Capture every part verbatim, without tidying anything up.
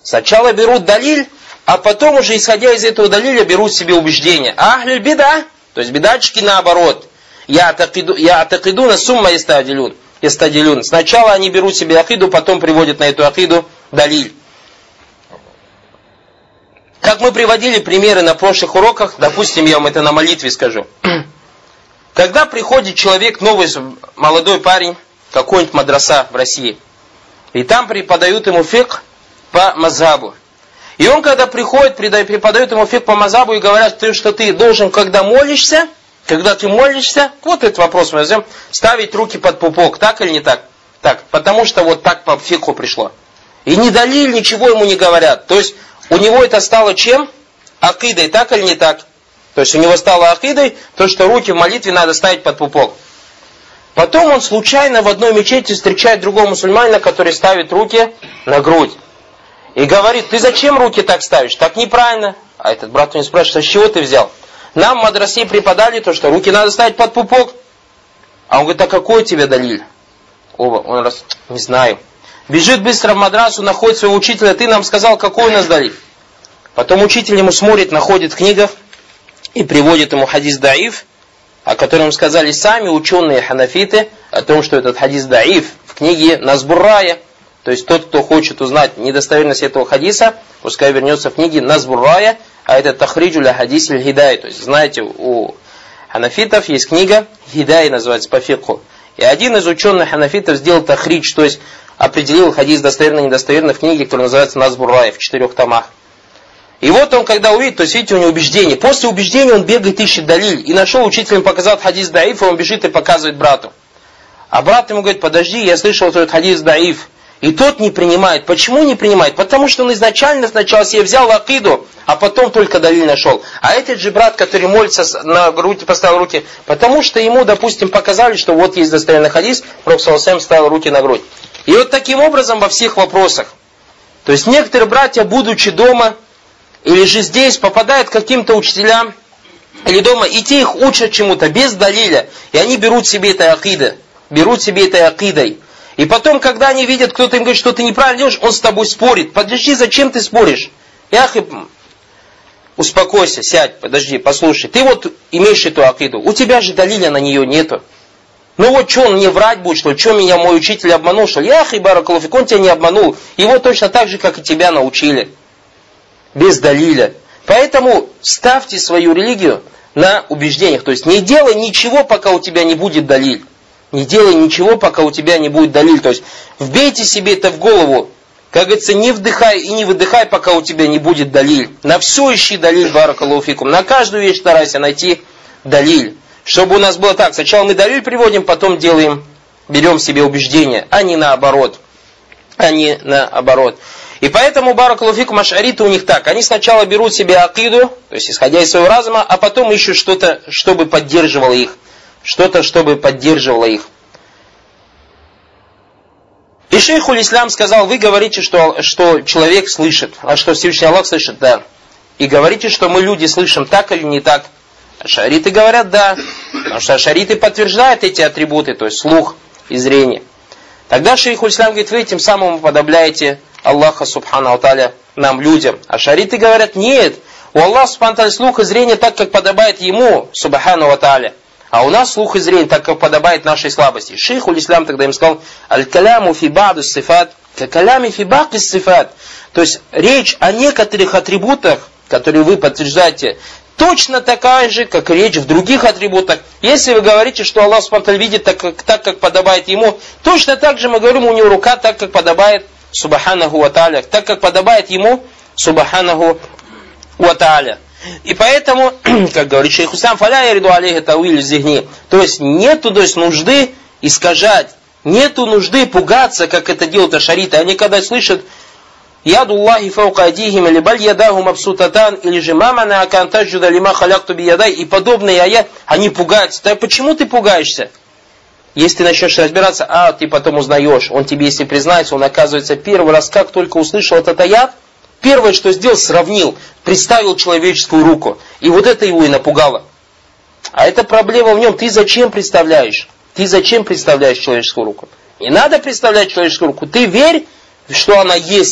Сначала берут далиль, а потом уже, исходя из этого далиля, берут себе убеждение. А ахлюль бида, то есть бидатчики наоборот. Я атакиду на сумма ястадилюн. Сначала они берут себе акиду, потом приводят на эту акиду далиль. Как мы приводили примеры на прошлых уроках, допустим, я вам это на молитве скажу. Когда приходит человек, новый молодой парень, какой-нибудь мадраса в России, и там преподают ему фикх по мазхабу. И он, когда приходит, преподают ему фикх по мазхабу и говорят, что ты должен, когда молишься, когда ты молишься, вот этот вопрос мы возьмем, ставить руки под пупок, так или не так? Так, потому что вот так по фикху пришло. И ни далиль, ничего ему не говорят. То есть, у него это стало чем? Акидой, так или не так? То есть у него стало акидой, то, что руки в молитве надо ставить под пупок. Потом он случайно в одной мечети встречает другого мусульманина, который ставит руки на грудь. И говорит, ты зачем руки так ставишь? Так неправильно. А этот брат у него спрашивает, а с чего ты взял? Нам в мадрасе преподали то, что руки надо ставить под пупок. А он говорит, а какой у тебя далиль? Оба, он раз, не знаю. Бежит быстро в мадрасу, находит своего учителя, ты нам сказал, какой у нас далиль. Потом учитель ему смотрит, находит в книгах и приводит ему хадис даиф, о котором сказали сами ученые ханафиты, о том, что этот хадис даиф в книге Назбуррая. То есть тот, кто хочет узнать недостоверность этого хадиса, пускай вернется в книге Назбуррая, а это тахриджу ля хадис иль хидай. То есть знаете, у ханафитов есть книга Хидай, называется по фикху. И один из ученых ханафитов сделал тахридж, то есть определил хадис достоверно-недостоверно в книге, которая называется Назбуррая, в четырех томах. И вот он, когда увидит, то есть видите, у него убеждение. После убеждения он бегает, ищет далиль. И нашел, учитель ему показал хадис даиф, и он бежит и показывает брату. А брат ему говорит, подожди, я слышал этот хадис даиф. И тот не принимает. Почему не принимает? Потому что он изначально сначала себе взял акиду, а потом только далиль нашел. А этот же брат, который молится, на руки поставил руки, потому что ему, допустим, показали, что вот есть достоверный хадис, Пророк саллаллаху алейхи ва саллям ставил руки на грудь. И вот таким образом во всех вопросах. То есть некоторые братья, будучи дома, или же здесь, попадают к каким-то учителям, или дома, и те их учат чему-то без далиля, и они берут себе этой акидой, берут себе этой акидой. И потом, когда они видят, кто-то им говорит, что ты неправильно делаешь, он с тобой спорит. Подожди, зачем ты споришь? Яхи, успокойся, сядь, подожди, послушай. Ты вот имеешь эту акиду, у тебя же далиля на нее нету. Ну вот что, он мне врать будет, что ли? Что меня мой учитель обманул, что ли? Яхи, баракалуфик, он тебя не обманул. Его точно так же, как и тебя научили. Без далиля. Поэтому ставьте свою религию на убеждениях. То есть не делай ничего, пока у тебя не будет далиль. Не делай ничего, пока у тебя не будет далиль. То есть вбейте себе это в голову. Как говорится, не вдыхай и не выдыхай, пока у тебя не будет далиль. На все ищи далиль, баракаллаху фикум. На каждую вещь старайся найти далиль. Чтобы у нас было так. Сначала мы далиль приводим, потом делаем, берем себе убеждение, а не наоборот. А не наоборот. И поэтому, баракаллаху фикум, аш'ариты у них так. Они сначала берут себе акиду, то есть исходя из своего разума, а потом ищут что-то, чтобы поддерживало их. Что-то, чтобы поддерживало их. И шейхуль ислам сказал, вы говорите, что, что человек слышит, а что Всевышний Аллах слышит, да. И говорите, что мы люди слышим так или не так. Аш'ариты говорят, да. Потому что аш'ариты подтверждают эти атрибуты, то есть слух и зрение. Тогда шейхуль ислам говорит, вы тем самым уподобляете Аллаха субхану тааля нам, людям. Аш'ариты говорят, нет. У Аллаха субхану тааля слух и зрение так, как подобает ему, субхану тааля. А у нас слух и зрение, так как подобает нашей слабости. Шейхуль ислам тогда им сказал, аль-каляму фи ба'ду сифат, ка-калями фи ба'ки сифат. То есть речь о некоторых атрибутах, которые вы подтверждаете, точно такая же, как и речь в других атрибутах. Если вы говорите, что Аллах субхану тааля видит так как, так, как подобает ему, точно так же мы говорим, у него рука так, как подобает субханаху ва тааля, так, как подобает ему субханаху ва тааля. И поэтому, как говорит шейх Ислам, фаля яриду алейхи тауиль зихни. То есть нету то есть, нужды искажать, нету нужды пугаться, как это делают аш'ариты. Они когда слышат ядуллахи фаука адихим или баль ядаху мабсутатан или же мамана акантаджуда лима халякту биядай и подобные аят, они пугаются. Так почему ты пугаешься? Если ты начнешь разбираться, а ты потом узнаешь, он тебе если признается, он оказывается первый раз, как только услышал этот аят, первое, что сделал, сравнил, представил человеческую руку. И вот это его и напугало. А это проблема в нем. Ты зачем представляешь? Ты зачем представляешь человеческую руку? Не надо представлять человеческую руку. Ты верь, что она есть.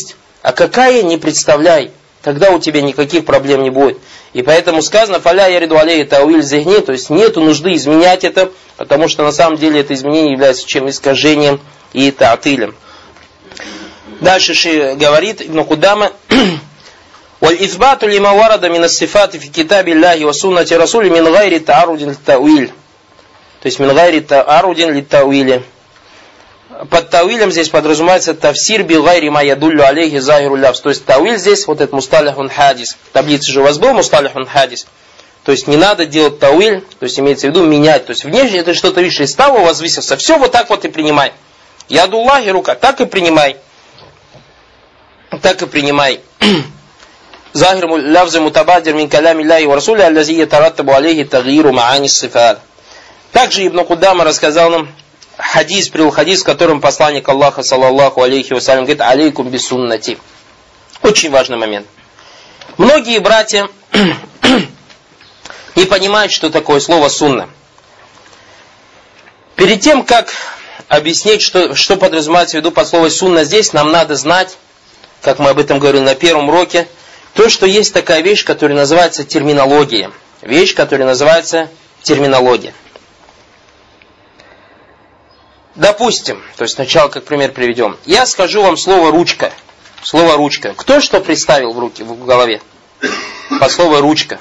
А какая, не представляй. Тогда у тебя никаких проблем не будет. И поэтому сказано, фаля яриду алейhi тауиль зихни, то есть нету нужды изменять это, потому что на самом деле это изменение является чем искажением и таатилем. Дальше Ши говорит, Ибн Кудама, «Валь-ифбату лима варада мин ас-сифати фи китаби Аллахи ва суннати расули мин гайри таарудин лит-тауиль». То есть мин гайри таарудин лит-тауили. Под тауилем здесь подразумевается тафсир би гайри ма ядуллю алейхи захиру лявс. То есть тауиль здесь, вот этот мусталихун хадис. В таблице же у вас был мусталихун хадис. То есть не надо делать тауиль, то есть имеется в виду менять. То есть внешне это что-то видишь, из того возвысился. Все вот так вот и принимай. Ядуллахи рука, так и принимай. Так и принимай. Захир лявзы мутабадир мин калями ляхи ва расуля аллази ятараттабу алейхи тагиру маани сифат. Также Ибн Кудама рассказал нам хадис, привел хадис, в котором посланник Аллаха, саллаллаху алейхи вассалям, говорит, алейкум бисуннати. Очень важный момент. Многие братья не понимают, что такое слово сунна. Перед тем, как объяснить, что, что подразумевается в виду под словом сунна здесь, нам надо знать, как мы об этом говорили на первом уроке, то, что есть такая вещь, которая называется терминология. Вещь, которая называется терминология. Допустим, то есть сначала как пример приведем. Я скажу вам слово ручка. Слово ручка. Кто что представил в руки, в голове? По слову ручка.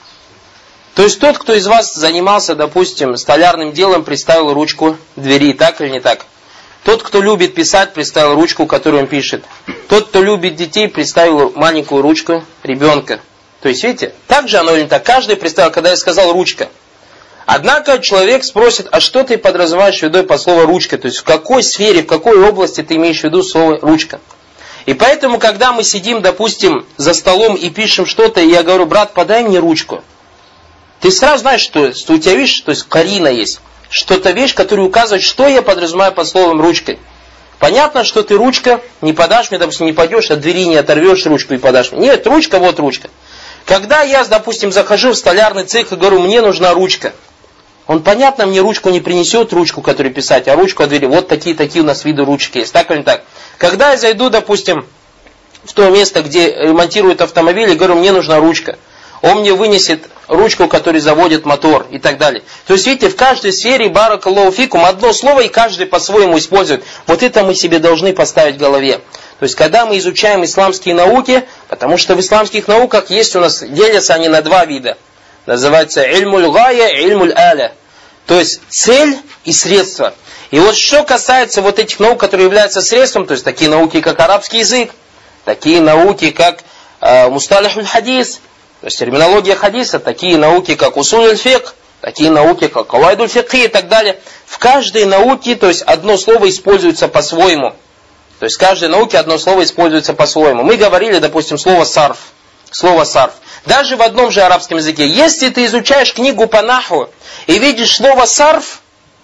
То есть тот, кто из вас занимался, допустим, столярным делом, представил ручку двери, так или не так? Тот, кто любит писать, представил ручку, которую он пишет. Тот, кто любит детей, представил маленькую ручку ребенка. То есть, видите, так же оно или не так? Каждый представил, когда я сказал ручка. Однако человек спросит, а что ты подразумеваешь в виду по слову ручка? То есть, в какой сфере, в какой области ты имеешь в виду слово ручка? И поэтому, когда мы сидим, допустим, за столом и пишем что-то, и я говорю, брат, подай мне ручку. Ты сразу знаешь, что, что у тебя, видишь, то есть карина есть. Что-то вещь, которая указывает, что я подразумеваю под словом ручкой. Понятно, что ты ручка не подашь мне, допустим, не пойдешь, от двери не оторвешь ручку и подашь мне. Нет, ручка, вот ручка. Когда я, допустим, захожу в столярный цех и говорю, мне нужна ручка. Он, понятно, мне ручку не принесет, ручку, которую писать, а ручку от двери. Вот такие-такие у нас виды ручки есть. Так или не так? Когда я зайду, допустим, в то место, где ремонтируют автомобили, и говорю, мне нужна ручка. Он мне вынесет ручку, которая заводит мотор и так далее. То есть, видите, в каждой сфере баракаллаху фикум одно слово, и каждый по-своему использует. Вот это мы себе должны поставить в голове. То есть, когда мы изучаем исламские науки, потому что в исламских науках есть у нас, делятся они на два вида. Называется ильмуль гая и ильмуль аля. То есть, цель и средство. И вот что касается вот этих наук, которые являются средством, то есть, такие науки, как арабский язык, такие науки, как э, мусталихуль хадис, то есть терминология хадиса, такие науки, как усуль аль-фикх, такие науки, как кавайдуль фикхи и так далее. В каждой науке, то есть одно слово используется по-своему. То есть в каждой науке одно слово используется по-своему. Мы говорили, допустим, слово сарф. Слово сарф. Даже в одном же арабском языке. Если ты изучаешь книгу по нахву и видишь слово сарф,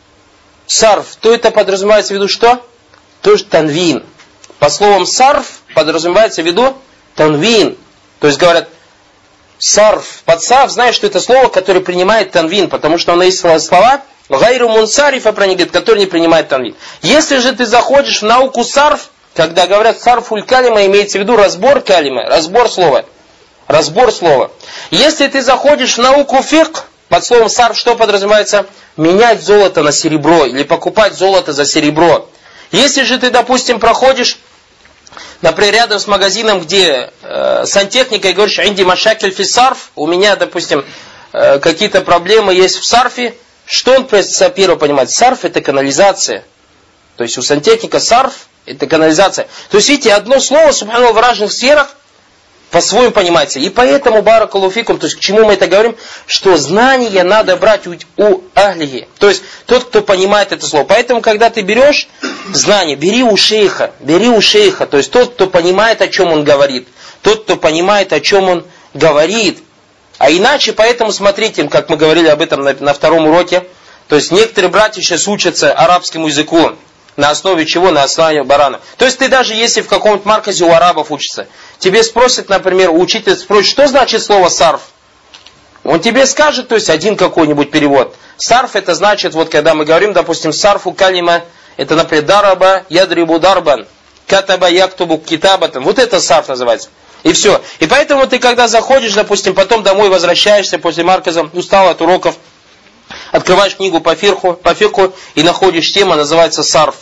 сарф, то это подразумевается в виду что? Тоже танвин. По словам сарф подразумевается в виду танвин. То есть говорят, сарф, под сарф, знаешь, что это слово, которое принимает танвин, потому что оно есть слова гайру мунсарифа, которые не принимают танвин. Если же ты заходишь в науку сарф, когда говорят сарфуль калима, имеется в виду разбор калимы, разбор слова. Разбор слова. Если ты заходишь в науку фикх, под словом сарф что подразумевается? Менять золото на серебро или покупать золото за серебро. Если же ты, допустим, проходишь, например, рядом с магазином, где э, сантехника, и говоришь, «Инди машакель фи сарф», у меня, допустим, э, какие-то проблемы есть в сарфе, что он первое понимает? Сарф это канализация. То есть у сантехника сарф это канализация. То есть, видите, одно слово, субханаллах, в разных сферах по-своему понимается. И поэтому, баракаллаху фикум, то есть к чему мы это говорим? Что знания надо брать у, у ахлихи. То есть тот, кто понимает это слово. Поэтому, когда ты берешь знание, бери у шейха. Бери у шейха. То есть тот, кто понимает, о чем он говорит. Тот, кто понимает, о чем он говорит. А иначе, поэтому, смотрите, как мы говорили об этом на, на втором уроке. То есть некоторые братья сейчас учатся арабскому языку. На основе чего? На основе барана. То есть ты даже если в каком-то марказе у арабов учишься, тебе спросят, например, учитель спросит, что значит слово сарф? Он тебе скажет, то есть один какой-нибудь перевод. Сарф это значит, вот когда мы говорим, допустим, сарфу калима, это, например, дараба ядрибу дарбан. катаба яктубу китабатан. Вот это сарф называется. И все. И поэтому ты, когда заходишь, допустим, потом домой возвращаешься после марказа, устал от уроков, открываешь книгу по фирху, по фирху и находишь тему, называется сарф.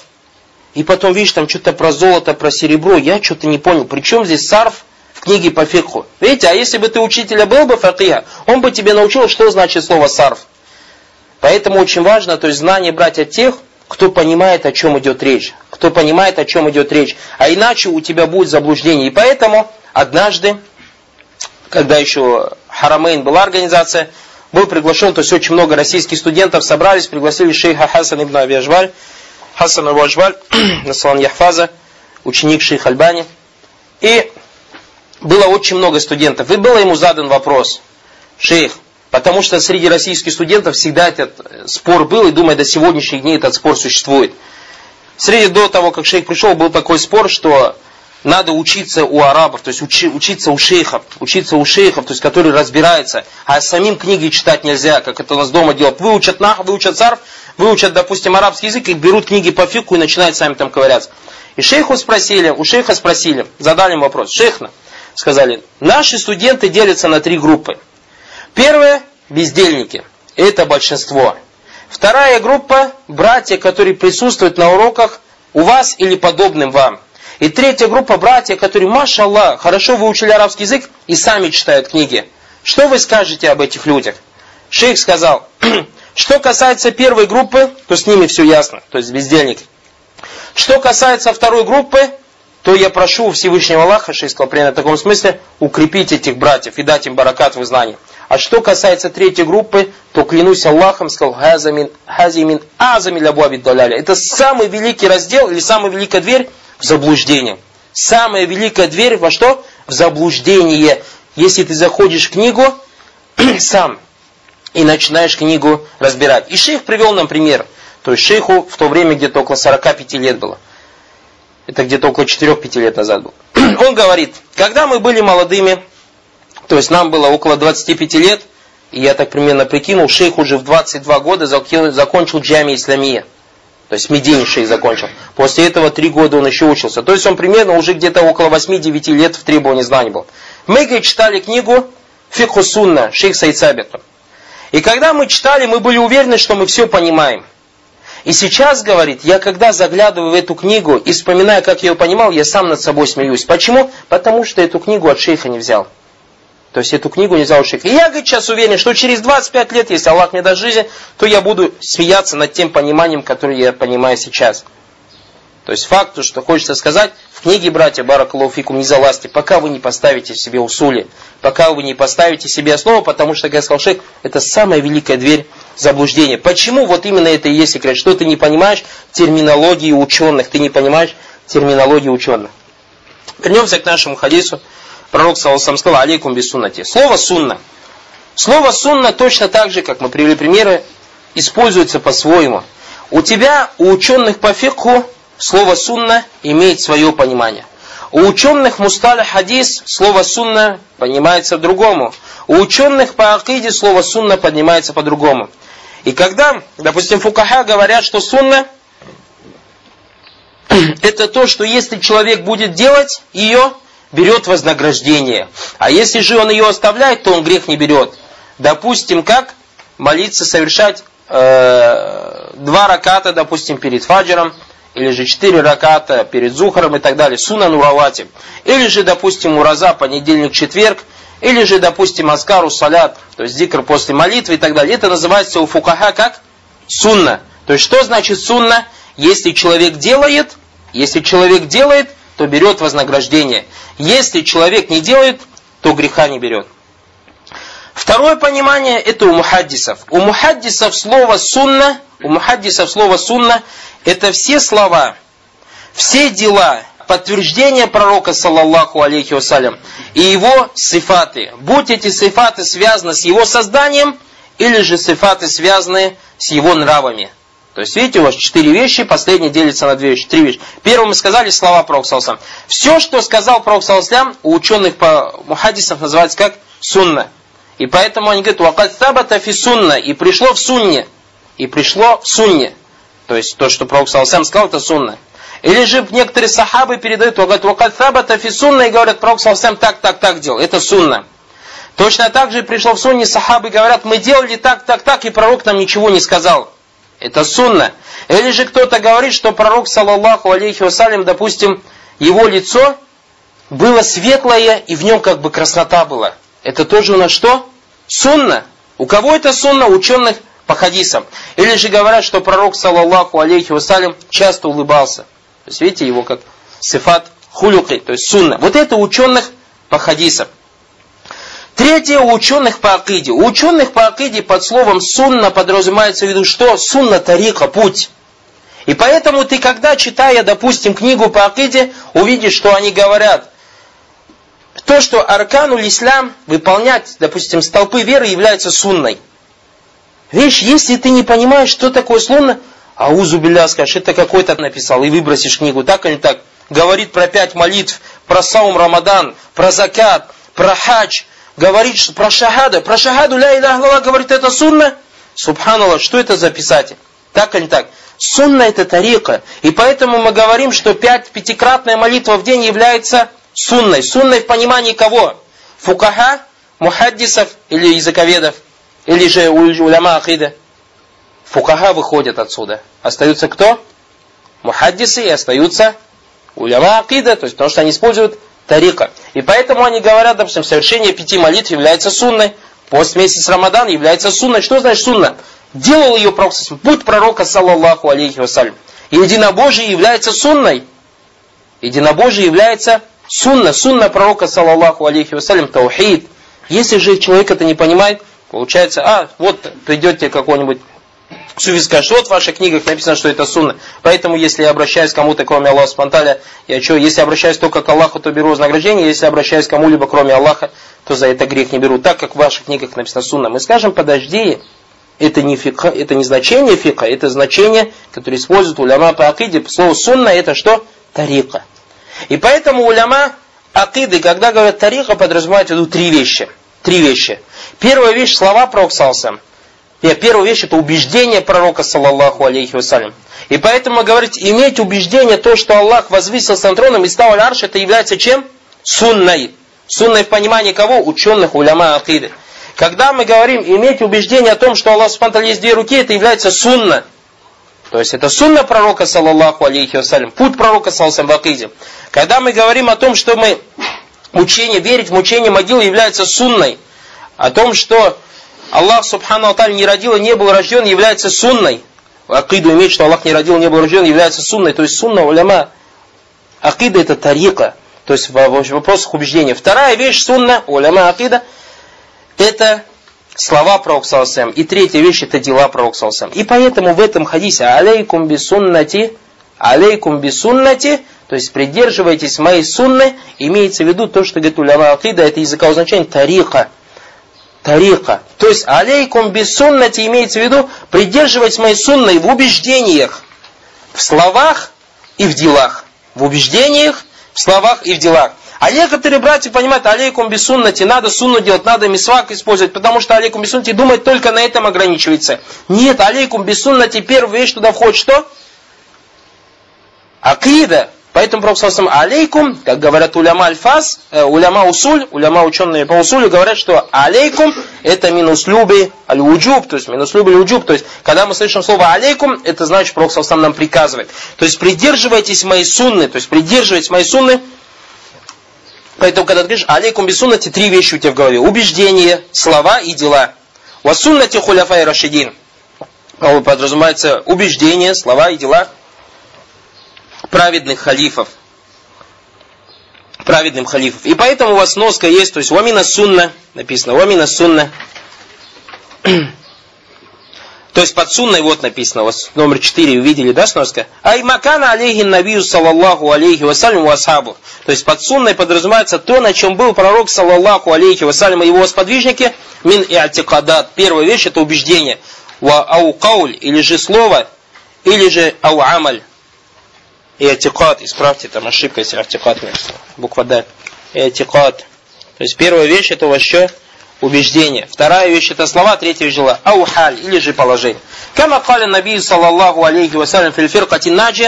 И потом видишь там что-то про золото, про серебро. Я что-то не понял. Причем здесь сарф в книге по фирху? Видите, а если бы ты учителя был бы факиха, он бы тебе научил, что значит слово сарф. Поэтому очень важно, то есть знание брать от тех, кто понимает, о чем идет речь. Кто понимает, о чем идет речь. А иначе у тебя будет заблуждение. И поэтому однажды, когда еще Харамейн была организация, был приглашен, то есть очень много российских студентов собрались, пригласили шейха Хасан ибн Аби Ажваль, Хасан Абу Ажваль, Насалан Яхфаза, ученик шейха Альбани. И было очень много студентов. И был ему задан вопрос: шейх, потому что среди российских студентов всегда этот спор был, и думаю, до сегодняшних дней этот спор существует. Среди до того, как шейх пришел, был такой спор, что надо учиться у арабов, то есть учи, учиться у шейхов, учиться у шейхов, то есть которые разбираются, а самим книги читать нельзя, как это у нас дома делают. Выучат нах, выучат сарф, выучат, допустим, арабский язык, и берут книги по фикху и начинают сами там ковыряться. И шейху спросили, у шейха спросили, задали ему вопрос: шейхна, сказали, наши студенты делятся на три группы. Первая – бездельники, это большинство. Вторая группа – братья, которые присутствуют на уроках у вас или подобным вам. И третья группа – братья, которые, машаллах, хорошо выучили арабский язык и сами читают книги. Что вы скажете об этих людях? Шейх сказал, что касается первой группы, то с ними все ясно, то есть бездельники. Что касается второй группы, то я прошу Всевышнего Аллаха, шейх сказал примерно в таком смысле, укрепить этих братьев и дать им баракат в их знании. А что касается третьей группы, то клянусь Аллахом, сказал, хазамин, хазимин, азамин лабу абиддаляля. Это самый великий раздел или самая великая дверь в заблуждение. Самая великая дверь во что? В заблуждение. Если ты заходишь в книгу сам и начинаешь книгу разбирать. И шейх привел нам пример. То есть шейху в то время где-то около сорока пяти лет было. Это где-то около четырёх-пяти лет назад было. Он говорит, когда мы были молодыми, то есть нам было около двадцати пяти лет, и я так примерно прикинул, шейх уже в двадцать два года закончил джами исламия. То есть Медине шейх закончил. После этого три года он еще учился. То есть он примерно уже где-то около восьми-девяти лет в требовании знаний был. Мы, говорит, читали книгу Фикху Сунна, шейх Саид Сабит. И когда мы читали, мы были уверены, что мы все понимаем. И сейчас, говорит, я когда заглядываю в эту книгу и вспоминаю, как я ее понимал, я сам над собой смеюсь. Почему? Потому что эту книгу от шейха не взял. То есть эту книгу не взял от шейха. И я, говорит, сейчас уверен, что через двадцать пять лет, если Аллах мне даст жизнь, то я буду смеяться над тем пониманием, которое я понимаю сейчас. То есть факт, что хочется сказать, в книге, братья, баракаллаху фикум, не залазьте, пока вы не поставите себе усули, пока вы не поставите себе основу, потому что, как я сказал шейх, это самая великая дверь заблуждения. Почему вот именно это и есть секрет? Что ты не понимаешь терминологии ученых, ты не понимаешь терминологии ученых. Вернемся к нашему хадису. Пророк саллаллаху алейхи ва саллям сказал: алейкум бисуннати. Слово сунна. Слово сунна точно так же, как мы привели примеры, используется по-своему. У тебя, у ученых по фикху, слово сунна имеет свое понимание. У ученых мусталих хадис слово сунна понимается по-другому. У ученых по акиде слово сунна поднимается по-другому. И когда, допустим, фукаха говорят, что сунна это то, что если человек будет делать ее, берет вознаграждение. А если же он ее оставляет, то он грех не берет. Допустим, как молиться, совершать э, два раката, допустим, перед фаджром, или же четыре раката перед зухром и так далее, сунан ураватим. Или же, допустим, ураза, понедельник, четверг, или же, допустим, аскару салят, то есть зикр после молитвы и так далее. Это называется у фукаха как сунна. То есть, что значит сунна? Если человек делает, если человек делает, то берет вознаграждение. Если человек не делает, то греха не берет. Второе понимание это у мухаддисов. У мухаддисов слово сунна, у мухаддисов слово сунна это все слова, все дела, подтверждения пророка саллаллаху алейхи вассалям и его сифаты. Будь эти сифаты связаны с его созданием, или же сифаты связаны с его нравами. То есть, видите, у вас четыре вещи, последний делится на две вещи, три вещи. Первым мы сказали слова пророка саллаллаху алейхи вассалям. Все, что сказал пророк саллаллаху алейхи вассалям, у ученых по мухаддисов называется как сунна. И поэтому они говорят, вакад табата фи сунна, и пришло в сунне. И пришло в сунне. То есть, то, что пророк саллаллаху алейхи вассалям сказал, это сунна. Или же некоторые сахабы передают, говорят, «Вакад сабата фи сунна», и говорят, пророк саллаллаху так, так, так делал. Это сунна. Точно так же пришло в сунне, сахабы говорят, мы делали так, так, так, и пророк нам ничего не сказал. Это сунна. Или же кто-то говорит, что пророк, саллаллаху алейхи вассалям, допустим, его лицо было светлое, и в нем как бы краснота была. Это тоже у нас что? Сунна. У кого это сунна? Ученых по хадисам. Или же говорят, что пророк, саллаллаху алейхи вассалям, часто улыбался. То есть, видите, его как сифат хулюки, то есть сунна. Вот это у ученых по хадисам. Третье, у ученых по акиде. У ученых по акиде под словом сунна подразумевается в виду что? Сунна тарика, путь. И поэтому ты, когда, читая, допустим, книгу по акиде, увидишь, что они говорят, то, что аркануль ислам выполнять, допустим, столпы веры является сунной. Видишь, если ты не понимаешь, что такое сунна, аузу билля, скажешь, это какой-то написал, и выбросишь книгу, так или так. Говорит про пять молитв, про саум Рамадан, про закат, про хадж, говорит про шахаду, про шахаду ля иляха илlallah, говорит, это сунна. Субханаллах, что это за писатель? Так или так? Сунна это тарика. И поэтому мы говорим, что пять, пятикратная молитва в день является сунной. Сунной в понимании кого? Фукаха, мухаддисов или языковедов, или же уляма акида. Фукаха выходят отсюда. Остаются кто? Мухаддисы, и остаются уляма акида, то есть потому что они используют тарика. И поэтому они говорят, допустим, совершение пяти молитв является сунной. Пост месяц Рамадан является сунной. Что значит сунна? Делал ее пророк, путь пророка, саллаллаху алейхи вассалям. И единобожие является сунной. Единобожие является сунна. Сунна пророка, саллаллаху алейхи вассалям, таухид. Если же человек это не понимает, получается, а, вот придете какой-нибудь суфи, скажет, вот в ваших книгах написано, что это сунна. Поэтому, если я обращаюсь к кому-то, кроме Аллаха спонтанно, я что, если обращаюсь только к Аллаху, то беру вознаграждение, если обращаюсь к кому-либо, кроме Аллаха, то за это грех не беру. Так как в ваших книгах написано сунна. Мы скажем, подожди, это не фикха, это не значение фикха, это значение, которое используют уляма по акиде. Слово сунна это что? Тарика. И поэтому уляма акиды, когда говорят тарика, подразумевают в виду три вещи. Три вещи. Первая вещь, слова пророка саллаллаху. И первая вещь это убеждение пророка, саллаллаху алейхи вассалям. И поэтому говорить, иметь убеждение, то, что Аллах возвысился над троном и стал аль-арш, это является чем? Сунной. Сунной в понимании кого? Ученых, уляма акиды. Когда мы говорим, иметь убеждение о том, что Аллах субхану есть две руки, это является сунна. То есть это сунна пророка, саллаллаху алейхи вассалям, путь пророка, саллаллаху алейхи вассалям, в акиде. Когда мы говорим о том, что мы учение, верить в мучение могилы является сунной, о том, что Аллах субхану аталь не родил и не был рожден, является сунной. Акиду иметь, что Аллах не родил и не был рожден, является сунной. То есть сунна уляма. Акида это тарика. То есть в вопросах убеждения. Вторая вещь сунна, уляма акида, это слова пророка саллаллаху алейхи вассалям. И третья вещь это дела пророка саллаллаху алейхи вассалям. И поэтому в этом хадисе алейкум бисуннати, алейкум бисуннати, то есть придерживайтесь моей сунны, имеется в виду то, что говорит уляма акида, это языковое значение тарика. Тарика. То есть, алейкум бисуннати имеется в виду придерживать моей сунной в убеждениях, в словах и в делах. В убеждениях, в словах и в делах. А некоторые братья понимают, алейкум бисуннати, надо сунну делать, надо мисвак использовать, потому что алейкум бисуннати думает только на этом ограничивается. Нет, алейкум бисуннати, первая вещь туда входит что? Акида. Поэтому пророк саллаллаху алейкум, как говорят уляма альфаз, э, уляма усуль, уляма ученые по усулю говорят, что алейкум это минуслюби аль-уджуб, то есть минуслюби аль-уджуб, то есть когда мы слышим слово алейкум, это значит пророк саллаллаху нам приказывает. То есть придерживайтесь моей сунны, то есть придерживайтесь моей сунны. Поэтому когда ты говоришь алейкум бисуннати, три вещи у тебя в голове: убеждение, слова и дела. Ва суннати хуляфай рашидин. Подразумевается убеждение, слова и дела праведных халифов. Праведным халифов. И поэтому у вас сноска есть, то есть вамина сунна, написано, вамина сунна. То есть под сунной вот написано, у вас номер четыре, увидели, да, сноска? Ай макана алейхи набию саллаллаху алейхи вассалям ва асхабу. То есть под сунной подразумевается то, на чем был пророк саллаллаху алейхи вассалям и его сподвижники. Мин и'тикадат. Первая вещь это убеждение. Ва ау кауль, или же слово, или же ау амаль. И'тикад, исправьте, там ошибка, если и'тикад, буква Д. И'тикад. То есть первая вещь это у вас что? Убеждение. Вторая вещь это слова, третья вещь дела. Ау халь, или же положение. Кама каля набию саллаллаху алейхи вассалям фил фиркати наджия.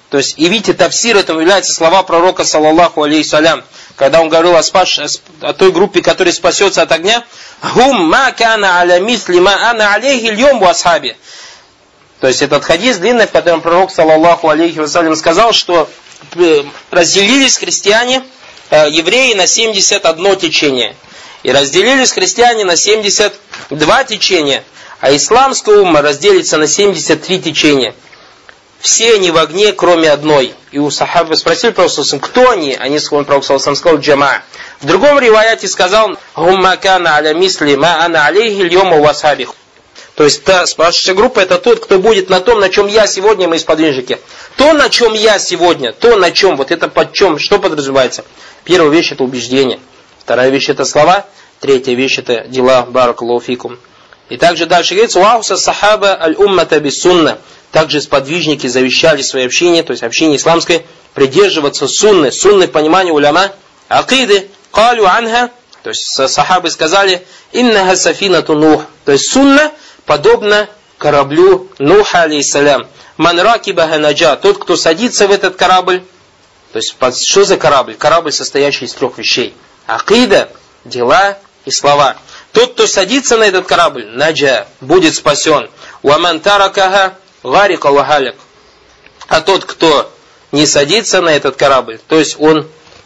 То есть, и видите, тафсир этому являются слова пророка, саллаллаху алейхи салям, когда он говорил о, спас, о той группе, которая спасется от огня. «Хум ма кана аля мисли ма ана алейхи льем ва асхаби». То есть, этот хадис длинный, в котором пророк, саллаллаху алейхи вассалям, сказал, что разделились христиане, евреи на семьдесят одно течение. И разделились христиане на семьдесят два течения. А исламская умма разделится на семьдесят три течения. Все они в огне, кроме одной. И у сахабы спросили пророка, кто они? Они сказали, пророк сказал, джама. В другом риваяте сказал, «Гумма кана аля мисли ма ана алейхи льома ва асхаби». То есть, та спасшая группа, это тот, кто будет на том, на чем я сегодня, мои сподвижники. То, на чем я сегодня, то, на чем, вот это под чем, что подразумевается? Первая вещь, это убеждение. Вторая вещь, это слова. Третья вещь, это дела. Баракаллаху фикум. И также дальше говорится, «Вауса сахаба аль-уммата бис-сунна». Также сподвижники завещали свое общение, то есть общение исламское, придерживаться сунны. Сунны в понимании уляма. Акиды, калю анха. То есть сахабы сказали, «Иннаха сафинату нух». То есть сунна подобно кораблю Нуха алейхиссалям. «Ман ракибаха наджа». Тот, кто садится в этот корабль. То есть что за корабль? Корабль, состоящий из трех вещей. Акида, дела и слова. Тот, кто садится на этот корабль, наджа, будет спасен. «Уаман таракаха гарика вахалик». А тот, кто не садится на этот корабль, то есть он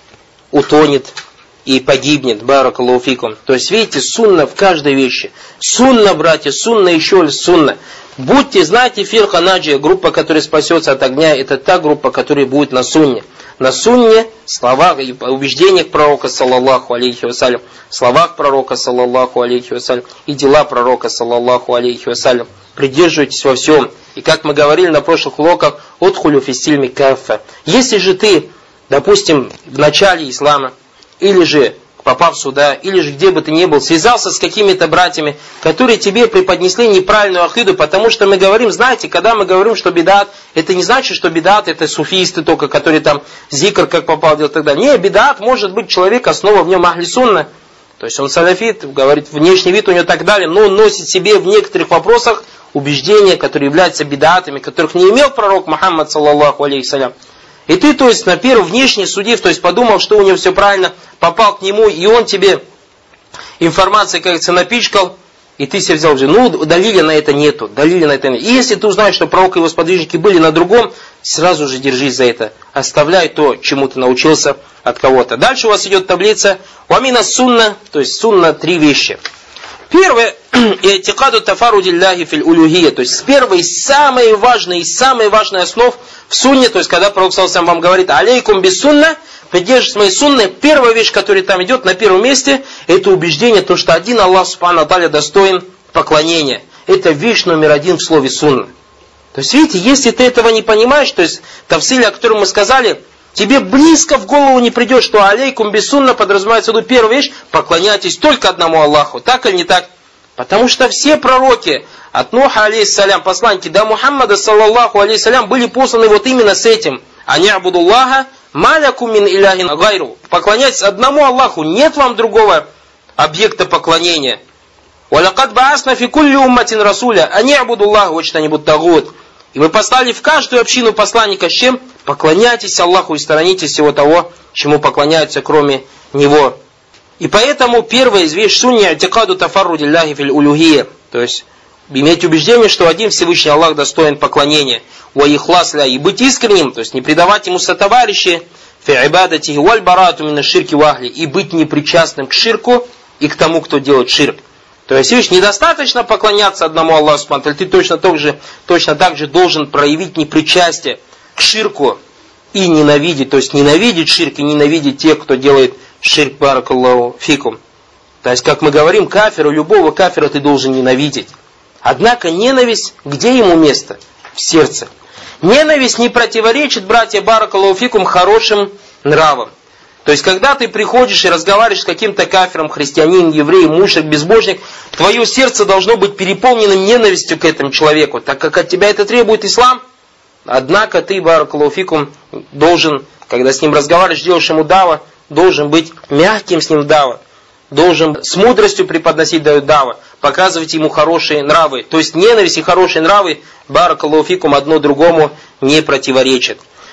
утонет и погибнет. Баракаллаху фикум. То есть, видите, сунна в каждой вещи. Сунна, братья, сунна, еще раз сунна. Будьте, знаете, фирха наджия, группа, которая спасется от огня, это та группа, которая будет на сунне. На сунне, словах и убеждениях пророка, саллаллаху алейхи вассалям, словах пророка, саллаллаху алейхи вассалям, и дела пророка, саллаллаху алейхи вассалям. Придерживайтесь во всем. И как мы говорили на прошлых уроках, «Отхулю фиссильми каффа». Если же ты, допустим, в начале ислама, или же попав сюда, или же где бы ты ни был, связался с какими-то братьями, которые тебе преподнесли неправильную акиду, потому что мы говорим, знаете, когда мы говорим, что бидат, это не значит, что бидат это суфисты только, которые там зикр как попал делать и так далее. Не, бидат может быть человек, основа в нем ахли сунна, то есть он салафит, говорит, внешний вид у него и так далее, но он носит себе в некоторых вопросах убеждения, которые являются бидатами, которых не имел пророк Мухаммад, саллаллаху алейхи салям. И ты, то есть, на первый внешний судив, то есть, подумал, что у него все правильно, попал к нему, и он тебе информацией, как говорится, напичкал, и ты себе взял уже, ну, далиля на это нету, далиля на это нет. И если ты узнаешь, что пророк и его сподвижники были на другом, сразу же держись за это. Оставляй то, чему ты научился от кого-то. Дальше у вас идет таблица «Вамина сунна», то есть, сунна три вещи. Первое, «И'тикаду тафарудилляхи фил улюхия», то есть, первое и самое важное, и самое важное основ в сунне, то есть, когда пророк саллаллаху вам говорит «Алейкум бис сунна», придерживайтесь моей сунны, первая вещь, которая там идет на первом месте, это убеждение, то, что один Аллах субхану ва тааля достоин поклонения. Это вещь номер один в слове сунна. То есть, видите, если ты этого не понимаешь, то есть, тафсиль, о котором мы сказали, тебе близко в голову не придет, что алейкум бис сунна подразумевается в виду первая вещь, поклоняйтесь только одному Аллаху. Так или не так? Потому что все пророки, от Нуха алейхиссалям, посланники до Мухаммада саллаллаху алейхиссалям, были посланы вот именно с этим. Ани абудуллаха маляку мин иляхин гайру. Поклоняйтесь одному Аллаху, нет вам другого объекта поклонения. Валякад баасна фи кулли умматин расуля, ани абудуллаху вачтанибут тагут. И мы послали в каждую общину посланника с чем? Поклоняйтесь Аллаху и сторонитесь всего того, чему поклоняются кроме Него. И поэтому первая из вещь сунни атикаду тафаррудилляхи фил улюхия. То есть, иметь убеждение, что один Всевышний Аллах достоин поклонения. Ва ихлас ля, и быть искренним, то есть не предавать ему сотоварищи, фи ибадатихи валь барату мина ширки вахли, и быть непричастным к ширку и к тому, кто делает ширк. То есть, видишь, недостаточно поклоняться одному Аллаху субхану ва тааля, ты точно так же, точно так же должен проявить непричастие к ширку и ненавидеть, то есть ненавидеть ширк и ненавидеть тех, кто делает ширк, баракаллаху фикум. То есть, как мы говорим, кафира, любого кафира ты должен ненавидеть. Однако ненависть, где ему место? В сердце. Ненависть не противоречит, братья, баракаллаху фикум, хорошим нравам. То есть, когда ты приходишь и разговариваешь с каким-то кафиром, христианин, еврей, мушрик, безбожник, твое сердце должно быть переполнено ненавистью к этому человеку, так как от тебя это требует ислам. Однако ты, баракаллаху фикум, должен, когда с ним разговариваешь, делаешь ему дава, должен быть мягким с ним дава, должен с мудростью преподносить дают дава, показывать ему хорошие нравы. То есть, ненависть и хорошие нравы, баракаллаху фикум, одно другому не противоречат.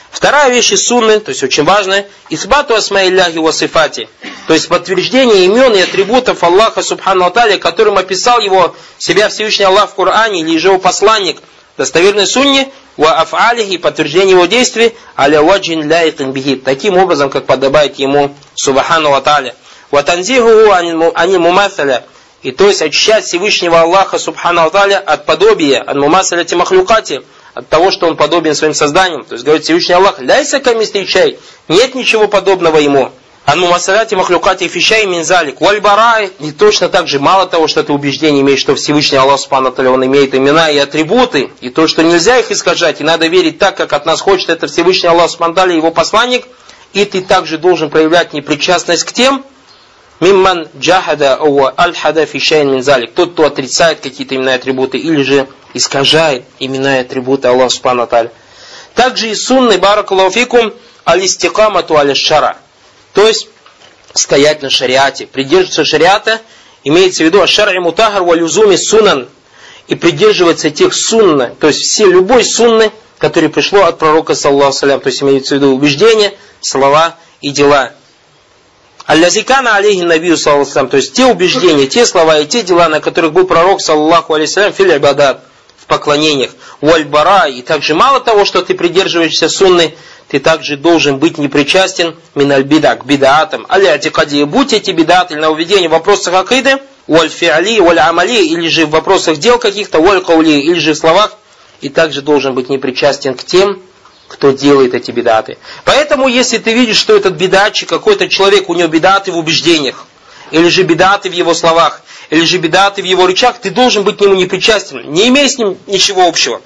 Вторая вещь из сунны, то есть очень важная, исбату асмаилляхи ва сифати, то есть подтверждение имен и атрибутов Аллаха субхану ва тааля, которым описал его себя Всевышний Аллах в Коране или же его посланник в достоверной сунне, ва аф'алихи, подтверждение его действий, аля ваджин лайкин бихи, таким образом, как подобает ему субхану ва тааля. Ва танзиху ани муматаля, и то есть очищать Всевышнего Аллаха субхану ва тааля от подобия, от мумасаляти махлюкати, от того, что он подобен своим созданиям. То есть говорит Всевышний Аллах, ляйся камисли чай, нет ничего подобного ему. Анну масаляти махлюкати фишай минзалик, вальбарай, и точно так же, мало того, что ты убеждение имеешь, что Всевышний Аллах субхану ва тааля, он имеет имена и атрибуты, и то, что нельзя их искажать, и надо верить так, как от нас хочет это Всевышний Аллах субхану ва тааля, его посланник, и ты также должен проявлять непричастность к тем, мимман джахада ова аль-хада фишайн минзалик, тот, кто отрицает какие-то имена и атрибуты, или же искажает имена и атрибуты Аллаха субхану ва тааля. Также из сунны, баракаллаху фикум, аль-истикамату аля-шара, то есть стоять на шариате, придерживаться шариата, имеется в виду аш-шар'и мутахар ва люзуми сунан, и придерживаться тех сунна, то есть все, любой сунны, который пришло от пророка саллаллаху алейхи ва саллям, то есть имеется в виду убеждения, слова и дела. Аллазикана алейхи набию саллаллаху алейхи ва саллям, то есть те убеждения, те слова и те дела, на которых был пророк саллаллаху алейхи ва саллям, фил ибадат, в поклонениях, вальбара, и также мало того, что ты придерживаешься сунны, ты также должен быть непричастен миналь бида, к бидаатам, аля атикади, будь эти бидаты или нововведения в вопросах акиды, валь фиали, валь амали, или же в вопросах дел каких-то, валь каули, или же в словах, и также должен быть непричастен к тем, кто делает эти бидаты. Поэтому, если ты видишь, что этот бидатчик, какой-то человек, у него бидаты в убеждениях, или же бидаты в его словах, или же бидаты в его речах, ты должен быть к нему непричастен. Не имей с ним ничего общего.